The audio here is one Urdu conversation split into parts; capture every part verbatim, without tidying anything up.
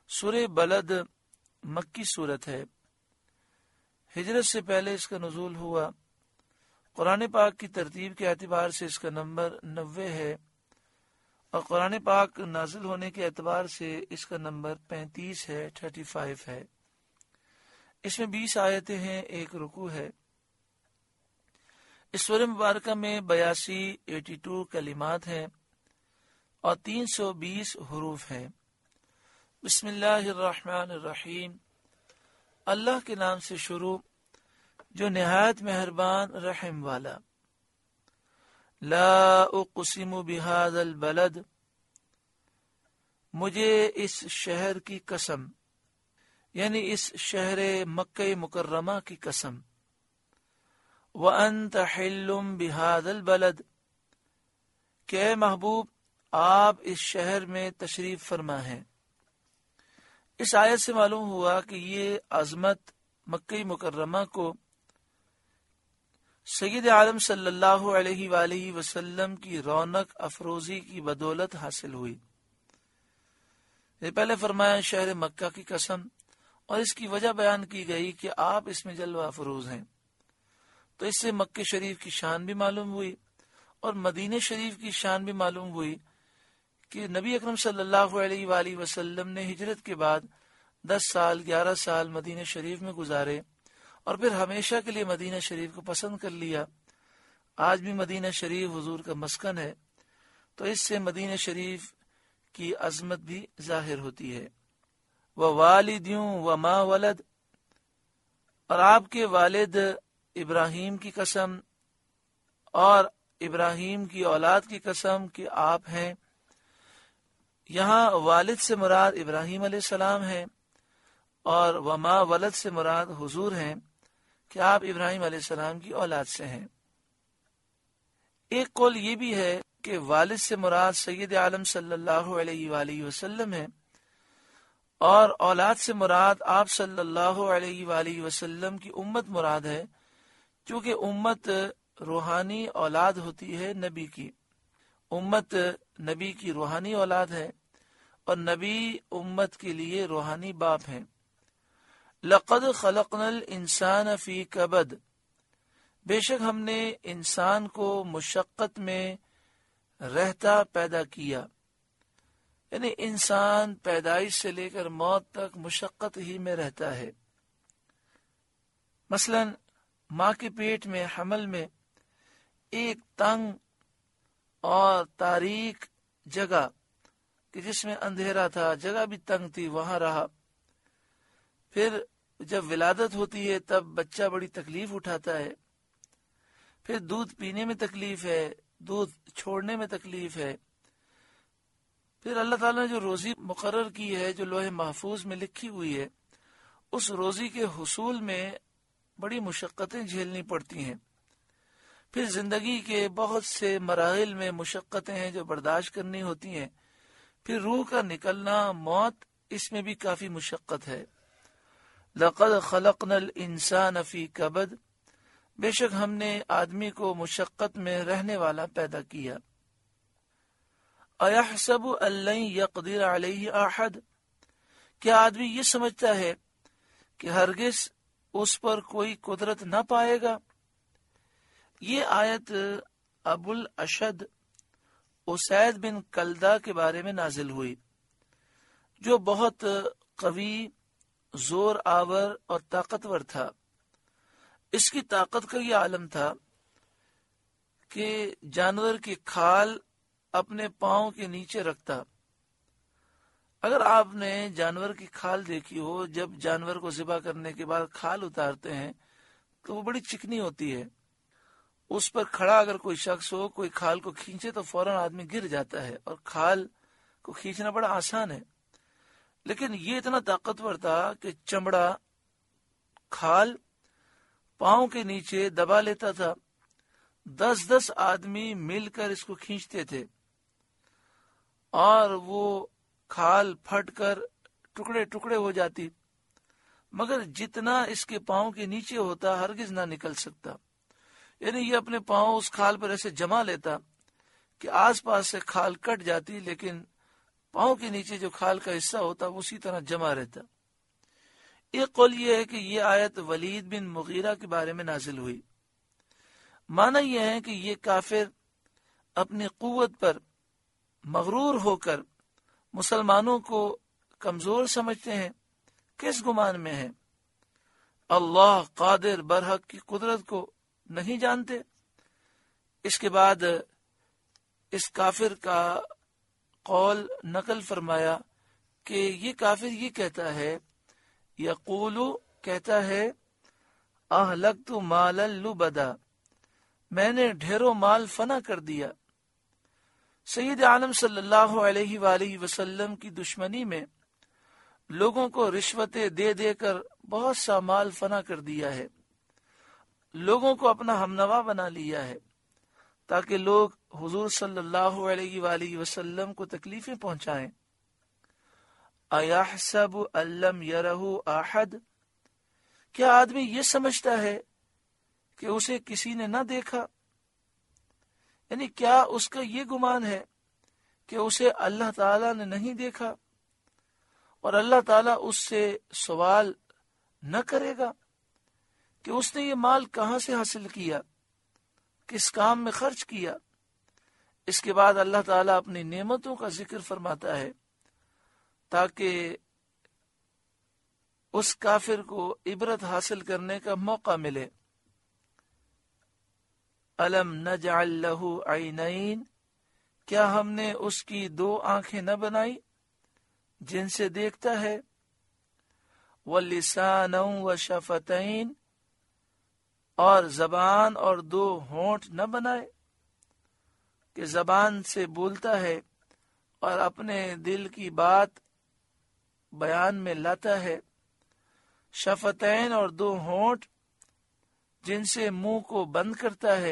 سورہ بلد مکی صورت ہے، ہجرت سے پہلے اس کا نزول ہوا۔ قرآن پاک کی ترتیب کے اعتبار سے اس کا نمبر نوے ہے، اور قرآن پاک نازل ہونے کے اعتبار سے اس کا نمبر پینتیس ہے، تھرٹی فائیو ہے۔ اس میں بیس آیتیں ہیں، ایک رکوع ہے۔ اس سورہ مبارکہ میں بیاسی ایٹی ٹو کلمات ہیں اور تین سو بیس حروف ہیں۔ بسم اللہ الرحمن الرحیم، اللہ کے نام سے شروع جو نہایت مہربان رحم والا۔ لا اقسم بهذا البلد، مجھے اس شہر کی قسم، یعنی اس شہر مکہ مکرمہ کی قسم۔ وانت حل بهذا البلد، کہ اے محبوب آپ اس شہر میں تشریف فرما ہیں۔ اس آیت سے معلوم ہوا کہ یہ عظمت مکہ مکرمہ کو سید عالم صلی اللہ علیہ وآلہ وسلم کی رونق افروزی کی بدولت حاصل ہوئی۔ یہ پہلے فرمایا شہر مکہ کی قسم، اور اس کی وجہ بیان کی گئی کہ آپ اس میں جلوہ افروز ہیں، تو اس سے مکہ شریف کی شان بھی معلوم ہوئی اور مدینہ شریف کی شان بھی معلوم ہوئی کہ نبی اکرم صلی اللہ علیہ وآلہ وسلم نے ہجرت کے بعد دس سال گیارہ سال مدینہ شریف میں گزارے اور پھر ہمیشہ کے لیے مدینہ شریف کو پسند کر لیا۔ آج بھی مدینہ شریف حضور کا مسکن ہے، تو اس سے مدینہ شریف کی عظمت بھی ظاہر ہوتی ہے۔ ووالدیوں وما ولد، اور آپ کے والد ابراہیم کی قسم اور ابراہیم کی اولاد کی قسم کہ آپ ہیں۔ یہاں والد سے مراد ابراہیم علیہ السلام ہیں اور وما ولد سے مراد حضور ہیں کہ آپ ابراہیم علیہ السلام کی اولاد سے ہیں۔ ایک قول یہ بھی ہے کہ والد سے مراد سید عالم صلی اللہ علیہ وآلہ وسلم ہے، اور اولاد سے مراد آپ صلی اللہ علیہ وآلہ وسلم کی امت مراد ہے، چونکہ امت روحانی اولاد ہوتی ہے نبی کی۔ امت نبی کی روحانی اولاد ہے اور نبی امت کے لیے روحانی باپ ہیں۔ لقد خلقنا الانسان فی کبد، بے شک ہم نے انسان کو مشقت میں رہتا پیدا کیا، یعنی انسان پیدائش سے لے کر موت تک مشقت ہی میں رہتا ہے۔ مثلا ماں کے پیٹ میں حمل میں ایک تنگ اور تاریک جگہ کہ جس میں اندھیرا تھا، جگہ بھی تنگ تھی، وہاں رہا۔ پھر جب ولادت ہوتی ہے تب بچہ بڑی تکلیف اٹھاتا ہے، پھر دودھ پینے میں تکلیف ہے، دودھ چھوڑنے میں تکلیف ہے، پھر اللہ تعالیٰ نے جو روزی مقرر کی ہے، جو لوح محفوظ میں لکھی ہوئی ہے، اس روزی کے حصول میں بڑی مشقتیں جھیلنی پڑتی ہیں۔ پھر زندگی کے بہت سے مراحل میں مشقتیں ہیں جو برداشت کرنی ہوتی ہیں۔ پھر روح کا نکلنا، موت، اس میں بھی کافی مشقت ہے۔ لقد خلقنا الانسان فی کبد، بے شک ہم نے آدمی کو مشقت میں رہنے والا پیدا کیا۔ ایحسب ان لن یقدر علیہ احد، کیا آدمی یہ سمجھتا ہے کہ ہرگز اس پر کوئی قدرت نہ پائے گا؟ یہ آیت ابو الاشد اسید بن کلدہ کے بارے میں نازل ہوئی، جو بہت قوی، زور آور اور طاقتور تھا۔ اس کی طاقت کا یہ عالم تھا کہ جانور کی کھال اپنے پاؤں کے نیچے رکھتا۔ اگر آپ نے جانور کی کھال دیکھی ہو، جب جانور کو ذبح کرنے کے بعد کھال اتارتے ہیں تو وہ بڑی چکنی ہوتی ہے، اس پر کھڑا اگر کوئی شخص ہو، کوئی کھال کو کھینچے تو فوراً آدمی گر جاتا ہے، اور کھال کو کھینچنا بڑا آسان ہے۔ لیکن یہ اتنا طاقتور تھا کہ چمڑا کھال پاؤں کے نیچے دبا لیتا تھا۔ دس دس آدمی مل کر اس کو کھینچتے تھے اور وہ کھال پھٹ کر ٹکڑے ٹکڑے ہو جاتی، مگر جتنا اس کے پاؤں کے نیچے ہوتا ہرگز نہ نکل سکتا۔ یعنی یہ اپنے پاؤں اس کھال پر ایسے جما لیتا کہ آس پاس سے کھال کٹ جاتی، لیکن پاؤں کے نیچے جو کھال کا حصہ ہوتا وہ اسی طرح جمع رہتا۔ ایک قول یہ ہے کہ یہ آیت ولید بن مغیرہ کے بارے میں نازل ہوئی۔ معنی یہ ہے کہ یہ کافر اپنی قوت پر مغرور ہو کر مسلمانوں کو کمزور سمجھتے ہیں۔ کس گمان میں ہیں؟ اللہ قادر برحق کی قدرت کو نہیں جانتے؟ اس کے بعد اس کافر کا قول نقل فرمایا کہ یہ کافر یہ کہتا ہے، یقولو کہتا ہے، اہلکت مالا لبدا، میں نے ڈھیروں مال فنا کر دیا۔ سید عالم صلی اللہ علیہ وآلہ وسلم کی دشمنی میں لوگوں کو رشوتیں دے دے کر بہت سا مال فنا کر دیا ہے، لوگوں کو اپنا ہمنوا بنا لیا ہے تاکہ لوگ حضور صلی اللہ علیہ وآلہ وسلم کو تکلیفیں پہنچائیں۔ ایحسب ان لم یرہ احد، کیا آدمی یہ سمجھتا ہے کہ اسے کسی نے نہ دیکھا؟ یعنی کیا اس کا یہ گمان ہے کہ اسے اللہ تعالیٰ نے نہیں دیکھا اور اللہ تعالیٰ اس سے سوال نہ کرے گا کہ اس نے یہ مال کہاں سے حاصل کیا، کس کام میں خرچ کیا؟ اس کے بعد اللہ تعالیٰ اپنی نعمتوں کا ذکر فرماتا ہے تاکہ اس کافر کو عبرت حاصل کرنے کا موقع ملے۔ الم نجعل لہ عینین، کیا ہم نے اس کی دو آنکھیں نہ بنائی جن سے دیکھتا ہے؟ وَلِسَانًا وَشَفَتَيْن، اور زبان اور دو ہونٹ نہ بنائے کہ زبان سے بولتا ہے اور اپنے دل کی بات بیان میں لاتا ہے۔ شفتین، اور دو ہونٹ جن سے منہ کو بند کرتا ہے،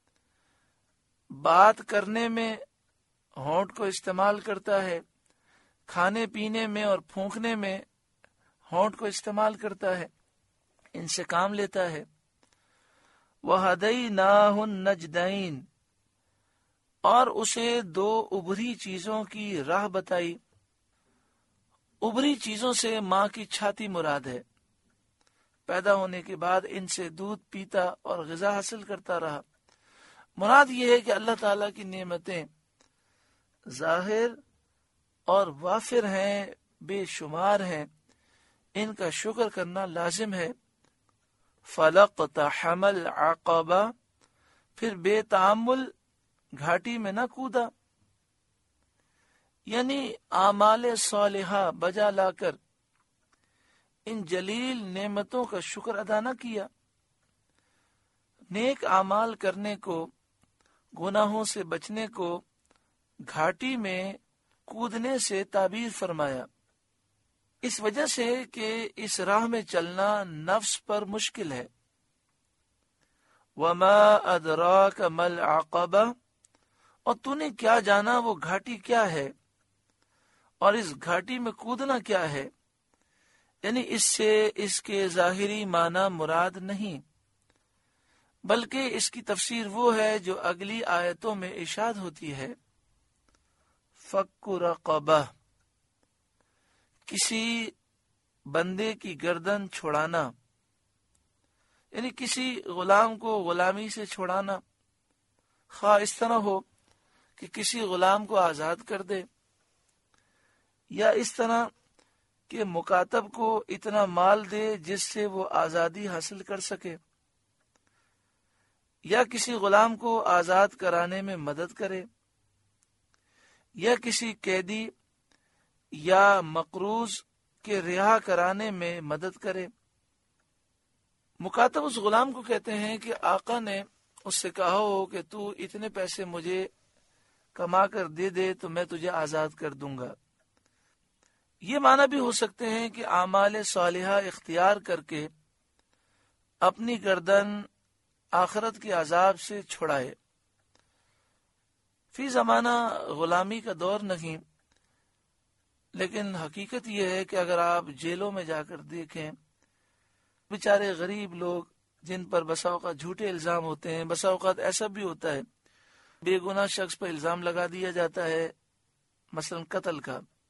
بات کرنے میں ہونٹ کو استعمال کرتا ہے، کھانے پینے میں اور پھونکنے میں ہونٹ کو استعمال کرتا ہے، ان سے کام لیتا ہے۔ وَهَدَيْنَاهُ النَّجْدَيْنِ، اور اسے دو ابری چیزوں کی راہ بتائی۔ ابری چیزوں سے ماں کی چھاتی مراد ہے۔ پیدا ہونے کے بعد ان سے دودھ پیتا اور غذا حاصل کرتا رہا۔ مراد یہ ہے کہ اللہ تعالیٰ کی نعمتیں ظاہر اور وافر ہیں، بے شمار ہیں، ان کا شکر کرنا لازم ہے۔ فَلَقْتَحَمَ الْعَقَبَةَ، پھر بے تعامل گھاٹی میں نہ کودا، یعنی اعمال صالحہ بجا لا کر ان جلیل نعمتوں کا شکر ادا نہ کیا۔ نیک اعمال کرنے کو، گناہوں سے بچنے کو گھاٹی میں کودنے سے تعبیر فرمایا، اس وجہ سے کہ اس راہ میں چلنا نفس پر مشکل ہے۔ وَمَا أَدْرَاكَ مَا الْعَقَبَةُ، اور تو نے کیا جانا وہ گھاٹی کیا ہے، اور اس گھاٹی میں کودنا کیا ہے؟ یعنی اس سے اس کے ظاہری معنی مراد نہیں، بلکہ اس کی تفسیر وہ ہے جو اگلی آیتوں میں ارشاد ہوتی ہے۔ فَكُّ رَقَبَةٍ، کسی بندے کی گردن چھڑانا، یعنی کسی غلام کو غلامی سے چھڑانا، خواہ اس طرح ہو کہ کسی غلام کو آزاد کر دے، یا اس طرح کہ مکاتب کو اتنا مال دے جس سے وہ آزادی حاصل کر سکے، یا کسی غلام کو آزاد کرانے میں مدد کرے، یا کسی قیدی یا مقروض کے رہا کرانے میں مدد کرے۔ مکاتب اس غلام کو کہتے ہیں کہ آقا نے اس سے کہا ہو کہ تو اتنے پیسے مجھے کما کر دے دے تو میں تجھے آزاد کر دوں گا۔ یہ معنی بھی ہو سکتے ہیں کہ اعمال صالحہ اختیار کر کے اپنی گردن آخرت کے عذاب سے چھڑائے۔ فی زمانہ غلامی کا دور نہیں، لیکن حقیقت یہ ہے کہ اگر آپ جیلوں میں جا کر دیکھیں، بیچارے غریب لوگ جن پر بسا اوقات جھوٹے الزام ہوتے ہیں، بسا اوقات ایسا بھی ہوتا ہے بے گناہ شخص پر الزام لگا دیا جاتا ہے، مثلا قتل کا،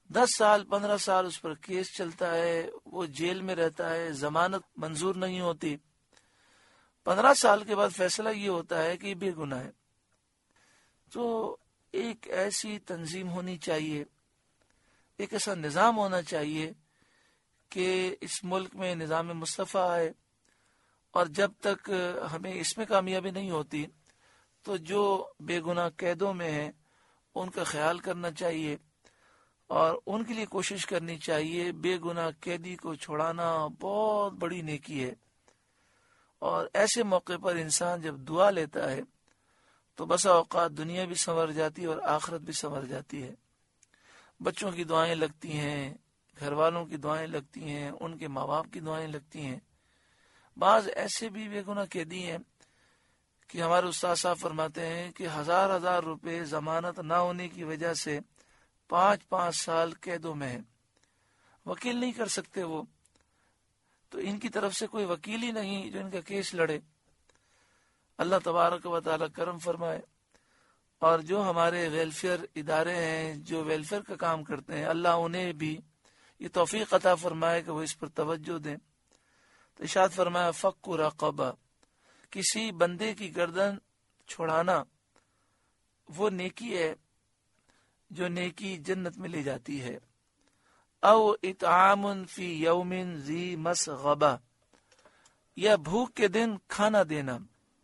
دس سال پندرہ سال اس پر کیس چلتا ہے، وہ جیل میں رہتا ہے، ضمانت منظور نہیں ہوتی، پندرہ سال کے بعد فیصلہ یہ ہوتا ہے کہ یہ بے گناہ ہے۔ تو ایک ایسی تنظیم ہونی چاہیے، ایک ایسا نظام ہونا چاہیے کہ اس ملک میں نظام مصطفیٰ آئے، اور جب تک ہمیں اس میں کامیابی نہیں ہوتی تو جو بے گناہ قیدوں میں ہیں ان کا خیال کرنا چاہیے اور ان کے لیے کوشش کرنی چاہیے۔ بے گناہ قیدی کو چھڑانا بہت بڑی نیکی ہے، اور ایسے موقع پر انسان جب دعا لیتا ہے تو بسا اوقات دنیا بھی سنور جاتی ہے اور آخرت بھی سنور جاتی ہے۔ بچوں کی دعائیں لگتی ہیں، گھر والوں کی دعائیں لگتی ہیں، ان کے ماں باپ کی دعائیں لگتی ہیں۔ بعض ایسے بھی بے گناہ قیدی ہیں کہ ہمارے استاد صاحب فرماتے ہیں کہ ہزار ہزار روپے ضمانت نہ ہونے کی وجہ سے پانچ پانچ سال قیدوں میں ہیں، وکیل نہیں کر سکتے وہ، تو ان کی طرف سے کوئی وکیل ہی نہیں جو ان کا کیس لڑے۔ اللہ تبارک و تعالی کرم فرمائے، اور جو ہمارے ویلفیئر ادارے ہیں جو ویلفیئر کا کام کرتے ہیں، اللہ انہیں بھی یہ توفیق عطا فرمائے کہ وہ اس پر توجہ دیں۔ تو ارشاد فرمایا فک رقبہ، کسی بندے کی گردن چھڑانا وہ نیکی ہے جو نیکی جنت میں لے جاتی ہے۔ او اطعام فی یوم ذی مسغبہ، یا بھوک کے دن کھانا دینا،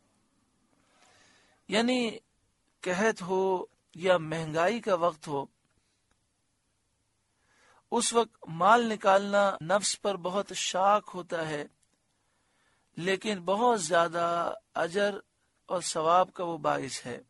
یعنی قحط ہو یا مہنگائی کا وقت ہو، اس وقت مال نکالنا نفس پر بہت شاق ہوتا ہے، لیکن بہت زیادہ اجر اور ثواب کا وہ باعث ہے۔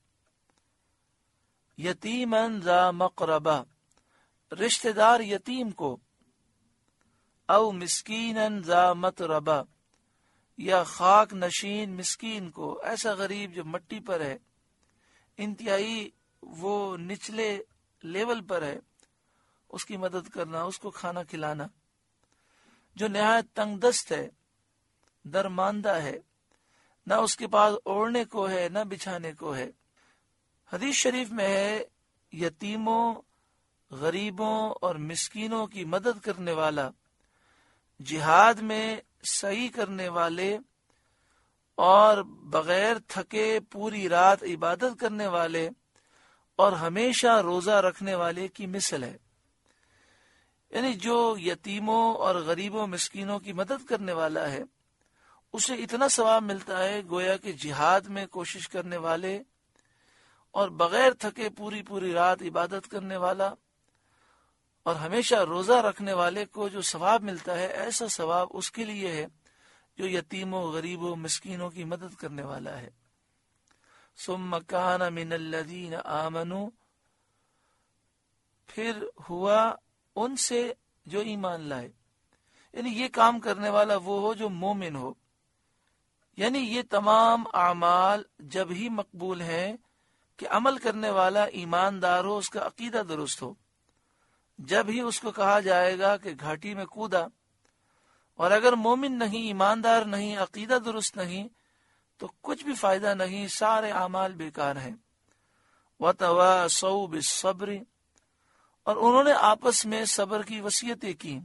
یتیمن ذا مقربہ، رشتہ دار یتیم کو، او مسکینن ذا متربہ، یا خاک نشین مسکین کو، ایسا غریب جو مٹی پر ہے، انتہائی وہ نچلے لیول پر ہے، اس کی مدد کرنا، اس کو کھانا کھلانا۔ جو نہایت تنگ دست ہے، درماندہ ہے، نہ اس کے پاس اوڑھنے کو ہے نہ بچھانے کو ہے۔ حدیث شریف میں ہے یتیموں، غریبوں اور مسکینوں کی مدد کرنے والا، جہاد میں سعی کرنے والے اور بغیر تھکے پوری رات عبادت کرنے والے اور ہمیشہ روزہ رکھنے والے کی مثل ہے۔ یعنی جو یتیموں اور غریبوں مسکینوں کی مدد کرنے والا ہے اسے اتنا ثواب ملتا ہے گویا کہ جہاد میں کوشش کرنے والے اور بغیر تھکے پوری پوری رات عبادت کرنے والا اور ہمیشہ روزہ رکھنے والے کو جو ثواب ملتا ہے، ایسا ثواب اس کے لیے ہے جو یتیموں، غریبوں، مسکینوں کی مدد کرنے والا ہے۔ ثم کان من الذین آمنوا، پھر ہوا ان سے جو ایمان لائے، یعنی یہ کام کرنے والا وہ ہو جو مومن ہو، یعنی یہ تمام اعمال جب ہی مقبول ہیں کہ عمل کرنے والا ایماندار ہو، اس کا عقیدہ درست ہو۔ جب ہی اس کو کہا جائے گا کہ گھاٹی میں کودا، اور اگر مومن نہیں، ایماندار نہیں، عقیدہ درست نہیں، تو کچھ بھی فائدہ نہیں، سارے اعمال بیکار ہیں۔ وَتَوَاصَوْا بِالصَّبْرِ، اور انہوں نے آپس میں صبر کی وصیتیں کی،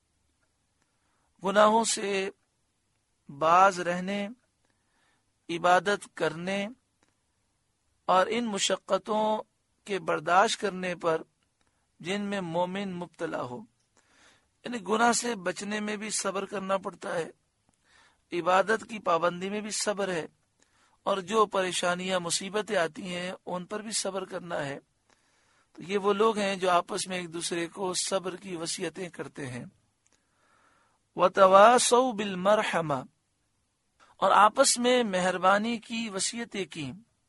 گناہوں سے باز رہنے، عبادت کرنے اور ان مشقتوں کے برداشت کرنے پر جن میں مومن مبتلا ہو۔ یعنی گناہ سے بچنے میں بھی صبر کرنا پڑتا ہے، عبادت کی پابندی میں بھی صبر ہے، اور جو پریشانیاں مصیبتیں آتی ہیں ان پر بھی صبر کرنا ہے۔ تو یہ وہ لوگ ہیں جو آپس میں ایک دوسرے کو صبر کی وصیتیں کرتے ہیں۔ وَتَوَاصَوْا بِالْمَرْحَمَةِ، اور آپس میں مہربانی کی وصیتیں کی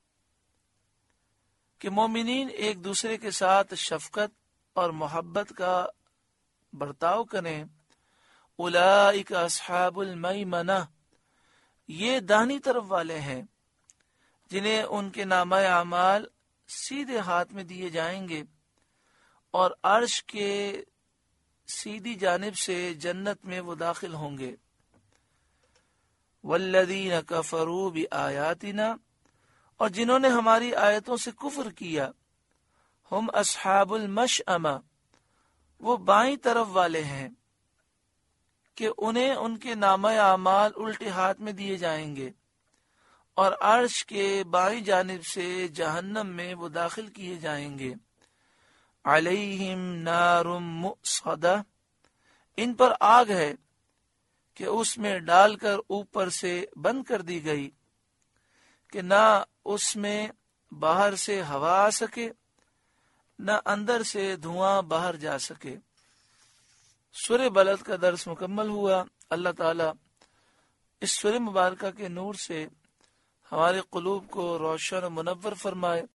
کہ مومنین ایک دوسرے کے ساتھ شفقت اور محبت کا برتاؤ کریں۔ اولئک اصحاب المیمنہ، یہ داہنی طرف والے ہیں جنہیں ان کے نامہ اعمال سیدھے ہاتھ میں دیے جائیں گے، اور عرش کے سیدھی جانب سے جنت میں وہ داخل ہوں گے۔ والذین کفروا بآیاتنا، اور جنہوں نے ہماری آیتوں سے کفر کیا، ہم اصحاب المشأمہ، وہ بائیں طرف والے ہیں کہ انہیں ان کے نامہ اعمال الٹے ہاتھ میں دیے جائیں گے، اور عرش کے بائیں جانب سے جہنم میں وہ داخل کیے جائیں گے۔ علیہم نار مؤصدہ، ان پر آگ ہے کہ اس میں ڈال کر اوپر سے بند کر دی گئی کہ نہ اس میں باہر سے ہوا آ سکے نہ اندر سے دھواں باہر جا سکے۔ سورہ بلد کا درس مکمل ہوا۔ اللہ تعالی اس سورہ مبارکہ کے نور سے ہمارے قلوب کو روشن و منور فرمائے۔